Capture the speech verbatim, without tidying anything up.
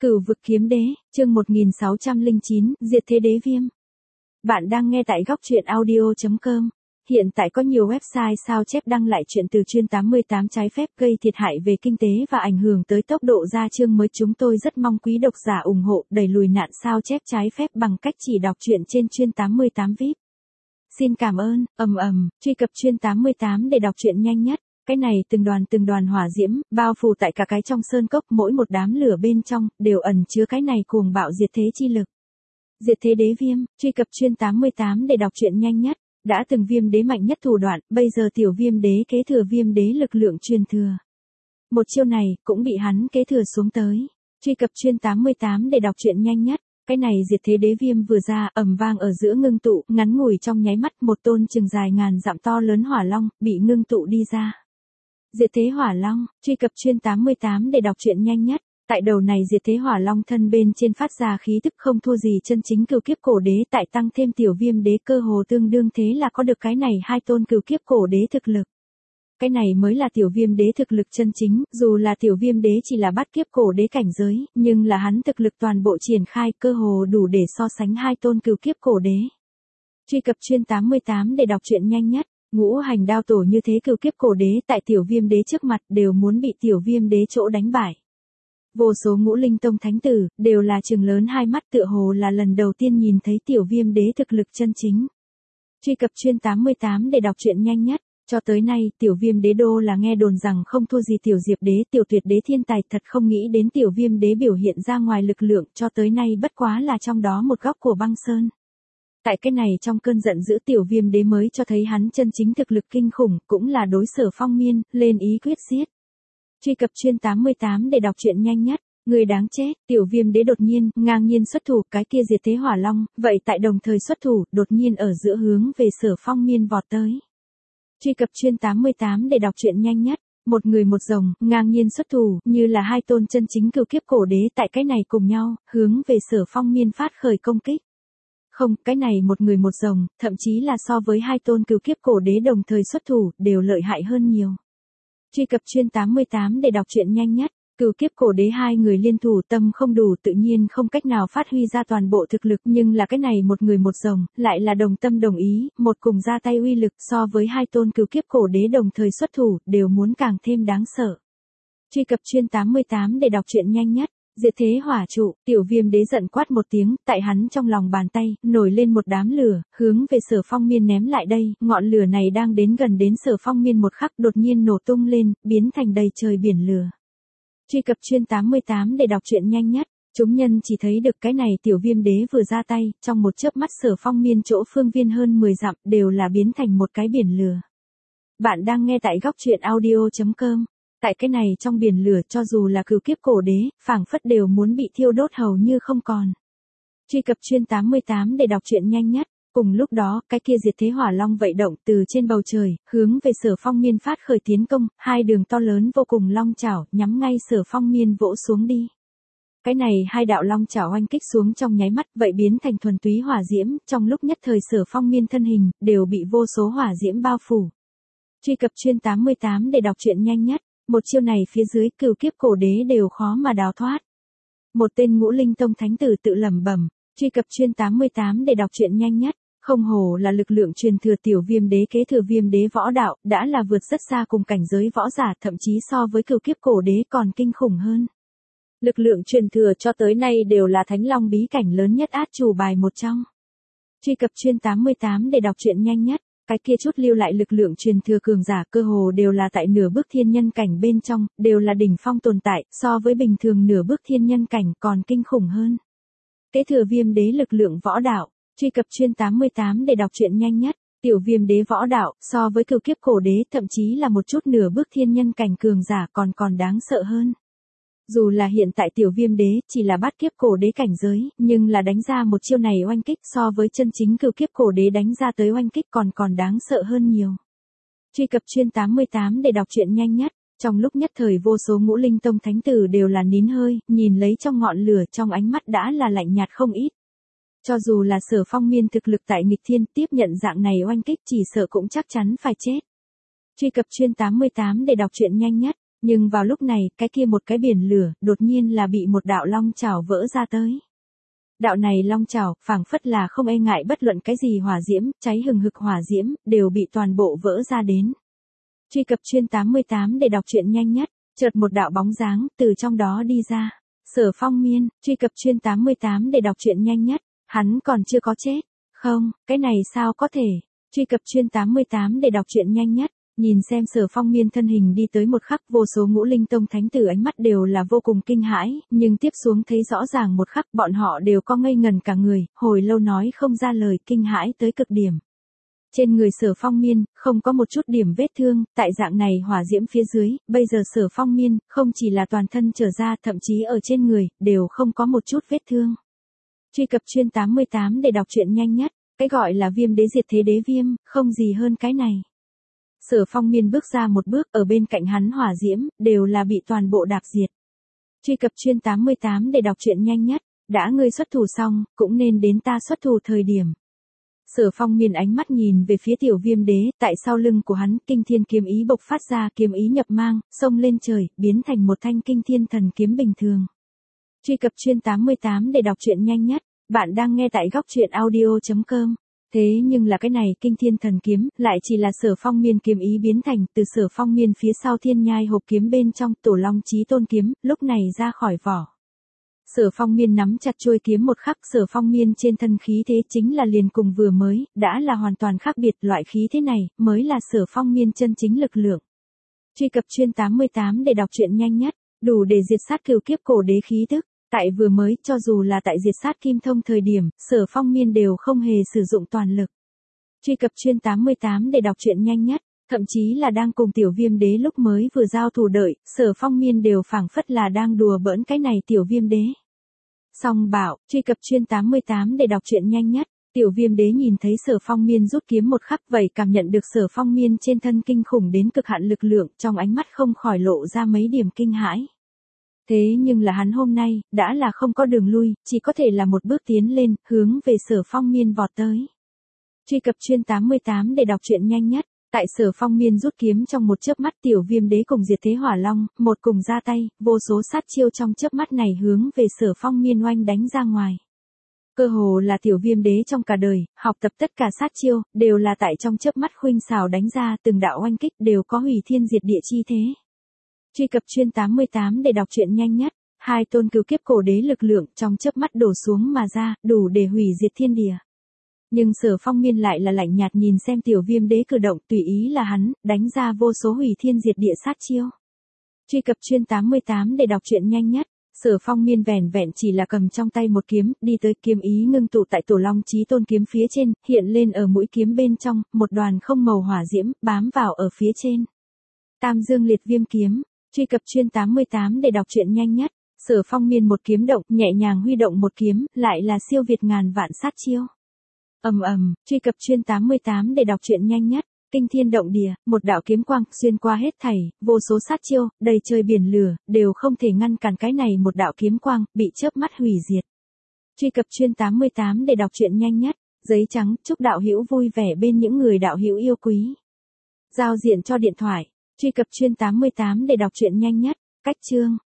Cửu vực kiếm đế, chương một nghìn sáu trăm lẻ chín, diệt thế đế viêm. Bạn đang nghe tại góc truyện audio chấm com. Hiện tại có nhiều website sao chép đăng lại chuyện từ chuyên tám mươi tám trái phép gây thiệt hại về kinh tế và ảnh hưởng tới tốc độ ra chương mới. Chúng tôi rất mong quý độc giả ủng hộ đẩy lùi nạn sao chép trái phép bằng cách chỉ đọc truyện trên chuyên tám mươi tám vi ai pi. Xin cảm ơn, ầm ầm, truy cập chuyên tám mươi tám để đọc truyện nhanh nhất. Cái này từng đoàn từng đoàn hỏa diễm, bao phủ tại cả cái trong sơn cốc, mỗi một đám lửa bên trong, đều ẩn chứa cái này cuồng bạo diệt thế chi lực. Diệt thế đế viêm, truy cập chuyên tám mươi tám để đọc truyện nhanh nhất. Đã từng viêm đế mạnh nhất thủ đoạn, bây giờ tiểu viêm đế kế thừa viêm đế lực lượng truyền thừa. Một chiêu này, cũng bị hắn kế thừa xuống tới. Truy cập chuyên tám mươi tám để đọc truyện nhanh nhất. Cái này diệt thế đế viêm vừa ra, ầm vang ở giữa ngưng tụ, ngắn ngủi trong nháy mắt, một tôn chừng dài ngàn dặm to lớn hỏa long, bị ngưng tụ đi ra. Diệt thế hỏa long, truy cập chuyên tám mươi tám để đọc truyện nhanh nhất. Tại đầu này diệt thế hỏa long thân bên trên phát ra khí tức không thua gì chân chính cửu kiếp cổ đế, tại tăng thêm tiểu viêm đế cơ hồ tương đương, thế là có được cái này hai tôn cửu kiếp cổ đế thực lực. Cái này mới là tiểu viêm đế thực lực chân chính, dù là tiểu viêm đế chỉ là bát kiếp cổ đế cảnh giới, nhưng là hắn thực lực toàn bộ triển khai cơ hồ đủ để so sánh hai tôn cửu kiếp cổ đế. Truy cập chuyên tám mươi tám để đọc truyện nhanh nhất. Ngũ hành đao tổ như thế cửu kiếp cổ đế tại tiểu viêm đế trước mặt đều muốn bị tiểu viêm đế chỗ đánh bại. Vô số ngũ linh tông thánh tử, đều là trừng lớn hai mắt tựa hồ là lần đầu tiên nhìn thấy tiểu viêm đế thực lực chân chính. Truy cập chuyên tám mươi tám để đọc truyện nhanh nhất. Cho tới nay, tiểu viêm đế đô là nghe đồn rằng không thua gì tiểu diệp đế, tiểu tuyệt đế thiên tài, thật không nghĩ đến tiểu viêm đế biểu hiện ra ngoài lực lượng, cho tới nay bất quá là trong đó một góc của băng sơn. Tại cái này trong cơn giận dữ tiểu viêm đế mới cho thấy hắn chân chính thực lực kinh khủng, cũng là đối Sở Phong Miên, lên ý quyết giết. Truy cập chuyên tám mươi tám để đọc truyện nhanh nhất. Người đáng chết, tiểu viêm đế đột nhiên, ngang nhiên xuất thủ, cái kia diệt thế hỏa long, vậy tại đồng thời xuất thủ, đột nhiên ở giữa hướng về Sở Phong Miên vọt tới. Truy cập chuyên tám mươi tám để đọc truyện nhanh nhất. Một người một rồng, ngang nhiên xuất thủ, như là hai tôn chân chính cửu kiếp cổ đế tại cái này cùng nhau, hướng về Sở Phong Miên phát khởi công kích. Không, cái này một người một rồng, thậm chí là so với hai tôn cửu kiếp cổ đế đồng thời xuất thủ, đều lợi hại hơn nhiều. Truy cập chuyên tám mươi tám để đọc truyện nhanh nhất. Cửu kiếp cổ đế hai người liên thủ tâm không đủ, tự nhiên không cách nào phát huy ra toàn bộ thực lực, nhưng là cái này một người một rồng, lại là đồng tâm đồng ý, một cùng ra tay uy lực so với hai tôn cửu kiếp cổ đế đồng thời xuất thủ, đều muốn càng thêm đáng sợ. Truy cập chuyên tám mươi tám để đọc truyện nhanh nhất. Diệt thế hỏa trụ, tiểu viêm đế giận quát một tiếng, tại hắn trong lòng bàn tay, nổi lên một đám lửa, hướng về Sở Phong Miên ném lại đây, ngọn lửa này đang đến gần đến Sở Phong Miên một khắc đột nhiên nổ tung lên, biến thành đầy trời biển lửa. Truy cập chuyên tám mươi tám để đọc truyện nhanh nhất. Chúng nhân chỉ thấy được cái này tiểu viêm đế vừa ra tay, trong một chớp mắt Sở Phong Miên chỗ phương viên hơn mười dặm, đều là biến thành một cái biển lửa. Bạn đang nghe tại góc truyện audio chấm com. Tại cái này trong biển lửa, cho dù là cửu kiếp cổ đế, phảng phất đều muốn bị thiêu đốt hầu như không còn. Truy cập chuyên tám mươi tám để đọc truyện nhanh nhất. Cùng lúc đó, cái kia diệt thế hỏa long vậy động từ trên bầu trời, hướng về Sở Phong Miên phát khởi tiến công, hai đường to lớn vô cùng long chảo, nhắm ngay Sở Phong Miên vỗ xuống đi. Cái này hai đạo long chảo oanh kích xuống trong nháy mắt, vậy biến thành thuần túy hỏa diễm, trong lúc nhất thời Sở Phong Miên thân hình, đều bị vô số hỏa diễm bao phủ. Truy cập chuyên tám mươi tám để đọc truyện nhanh nhất. Một chiêu này phía dưới cửu kiếp cổ đế đều khó mà đào thoát. Một tên ngũ linh tông thánh tử tự lẩm bẩm. Truy cập chuyên tám mươi tám để đọc truyện nhanh nhất. Không hổ là lực lượng truyền thừa tiểu viêm đế kế thừa viêm đế võ đạo, đã là vượt rất xa cùng cảnh giới võ giả, thậm chí so với cửu kiếp cổ đế còn kinh khủng hơn. Lực lượng truyền thừa cho tới nay đều là thánh long bí cảnh lớn nhất át chủ bài một trong. Truy cập chuyên tám mươi tám để đọc truyện nhanh nhất. Cái kia chút lưu lại lực lượng truyền thừa cường giả cơ hồ đều là tại nửa bước thiên nhân cảnh bên trong, đều là đỉnh phong tồn tại, so với bình thường nửa bước thiên nhân cảnh còn kinh khủng hơn. Kế thừa viêm đế lực lượng võ đạo. Truy cập chuyên tám mươi tám để đọc truyện nhanh nhất. Tiểu viêm đế võ đạo, so với cửu kiếp cổ đế, thậm chí là một chút nửa bước thiên nhân cảnh cường giả còn còn đáng sợ hơn. Dù là hiện tại tiểu viêm đế chỉ là bát kiếp cổ đế cảnh giới, nhưng là đánh ra một chiêu này oanh kích so với chân chính cửu kiếp cổ đế đánh ra tới oanh kích còn còn đáng sợ hơn nhiều. Truy cập chuyên tám mươi tám để đọc truyện nhanh nhất. Trong lúc nhất thời vô số ngũ linh tông thánh tử đều là nín hơi, nhìn lấy trong ngọn lửa, trong ánh mắt đã là lạnh nhạt không ít. Cho dù là Sở Phong Miên thực lực tại nghịch thiên, tiếp nhận dạng này oanh kích chỉ sợ cũng chắc chắn phải chết. Truy cập chuyên tám mươi tám để đọc truyện nhanh nhất. Nhưng vào lúc này, cái kia một cái biển lửa, đột nhiên là bị một đạo long chảo vỡ ra tới. Đạo này long chảo, phảng phất là không e ngại bất luận cái gì hỏa diễm, cháy hừng hực hỏa diễm, đều bị toàn bộ vỡ ra đến. Truy cập chuyên tám mươi tám để đọc truyện nhanh nhất, chợt một đạo bóng dáng, từ trong đó đi ra. Sở Phong Miên, truy cập chuyên tám mươi tám để đọc truyện nhanh nhất, hắn còn chưa có chết. Không, cái này sao có thể. Truy cập chuyên tám mươi tám để đọc truyện nhanh nhất. Nhìn xem Sở Phong Miên thân hình đi tới một khắc, vô số ngũ linh tông thánh tử ánh mắt đều là vô cùng kinh hãi, nhưng tiếp xuống thấy rõ ràng một khắc bọn họ đều có ngây ngần cả người, hồi lâu nói không ra lời, kinh hãi tới cực điểm. Trên người Sở Phong Miên, không có một chút điểm vết thương, tại dạng này hỏa diễm phía dưới, bây giờ Sở Phong Miên, không chỉ là toàn thân trở ra, thậm chí ở trên người, đều không có một chút vết thương. Truy cập chuyên tám mươi tám để đọc truyện nhanh nhất, cái gọi là viêm đế diệt thế đế viêm, không gì hơn cái này. Sở Phong Miên bước ra một bước, ở bên cạnh hắn hỏa diễm, đều là bị toàn bộ đạp diệt. Truy cập chuyên tám mươi tám để đọc truyện nhanh nhất, đã ngươi xuất thủ xong, cũng nên đến ta xuất thủ thời điểm. Sở Phong Miên ánh mắt nhìn về phía tiểu viêm đế, tại sau lưng của hắn, kinh thiên kiếm ý bộc phát ra, kiếm ý nhập mang, xông lên trời, biến thành một thanh kinh thiên thần kiếm bình thường. Truy cập chuyên tám mươi tám để đọc truyện nhanh nhất, bạn đang nghe tại góc truyện audio chấm com. Thế nhưng là cái này kinh thiên thần kiếm, lại chỉ là Sở Phong Miên kiếm ý biến thành, từ Sở Phong Miên phía sau thiên nhai hộp kiếm bên trong, tổ long chí tôn kiếm, lúc này ra khỏi vỏ. Sở Phong Miên nắm chặt chuôi kiếm một khắc, Sở Phong Miên trên thân khí thế chính là liền cùng vừa mới, đã là hoàn toàn khác biệt, loại khí thế này, mới là Sở Phong Miên chân chính lực lượng. Truy cập chuyên tám mươi tám để đọc truyện nhanh nhất, đủ để diệt sát cửu kiếp cổ đế khí tức. Tại vừa mới, cho dù là tại diệt sát kim thông thời điểm, Sở Phong Miên đều không hề sử dụng toàn lực. Truy cập chuyên tám mươi tám để đọc truyện nhanh nhất, thậm chí là đang cùng tiểu viêm đế lúc mới vừa giao thủ đợi, Sở Phong Miên đều phảng phất là đang đùa bỡn cái này tiểu viêm đế. Song bảo, truy cập chuyên tám mươi tám để đọc truyện nhanh nhất, tiểu viêm đế nhìn thấy Sở Phong Miên rút kiếm một khắc, vậy cảm nhận được Sở Phong Miên trên thân kinh khủng đến cực hạn lực lượng, trong ánh mắt không khỏi lộ ra mấy điểm kinh hãi. Thế nhưng là hắn hôm nay, đã là không có đường lui, chỉ có thể là một bước tiến lên, hướng về Sở Phong Miên vọt tới. Truy cập chuyên tám mươi tám để đọc truyện nhanh nhất, tại Sở Phong Miên rút kiếm trong một chớp mắt, tiểu viêm đế cùng diệt thế hỏa long, một cùng ra tay, vô số sát chiêu trong chớp mắt này hướng về Sở Phong Miên oanh đánh ra ngoài. Cơ hồ là tiểu viêm đế trong cả đời, học tập tất cả sát chiêu, đều là tại trong chớp mắt khuynh xảo đánh ra, từng đạo oanh kích đều có hủy thiên diệt địa chi thế. Truy cập chuyên tám mươi tám để đọc truyện nhanh nhất, hai tôn cửu kiếp cổ đế lực lượng trong chớp mắt đổ xuống mà ra, đủ để hủy diệt thiên địa. Nhưng Sở Phong Miên lại là lạnh nhạt nhìn xem tiểu viêm đế cử động, tùy ý là hắn, đánh ra vô số hủy thiên diệt địa sát chiêu. Truy cập chuyên tám mươi tám để đọc truyện nhanh nhất, Sở Phong Miên vẻn vẹn chỉ là cầm trong tay một kiếm, đi tới kiếm ý ngưng tụ tại tổ long chí tôn kiếm phía trên, hiện lên ở mũi kiếm bên trong, một đoàn không màu hỏa diễm, bám vào ở phía trên. Tam Dương Liệt Viêm Kiếm. Truy cập chuyên tám mươi tám để đọc truyện nhanh nhất, Sở Phong Miên một kiếm động, nhẹ nhàng huy động một kiếm, lại là siêu việt ngàn vạn sát chiêu. Ầm ầm, truy cập chuyên tám mươi tám để đọc truyện nhanh nhất, kinh thiên động địa, một đạo kiếm quang xuyên qua hết thảy, vô số sát chiêu, đầy trời biển lửa, đều không thể ngăn cản cái này một đạo kiếm quang, bị chớp mắt hủy diệt. Truy cập chuyên tám mươi tám để đọc truyện nhanh nhất, giấy trắng, chúc đạo hữu vui vẻ bên những người đạo hữu yêu quý. Giao diện cho điện thoại. Truy cập chuyên tám mươi tám để đọc truyện nhanh nhất, cách chương.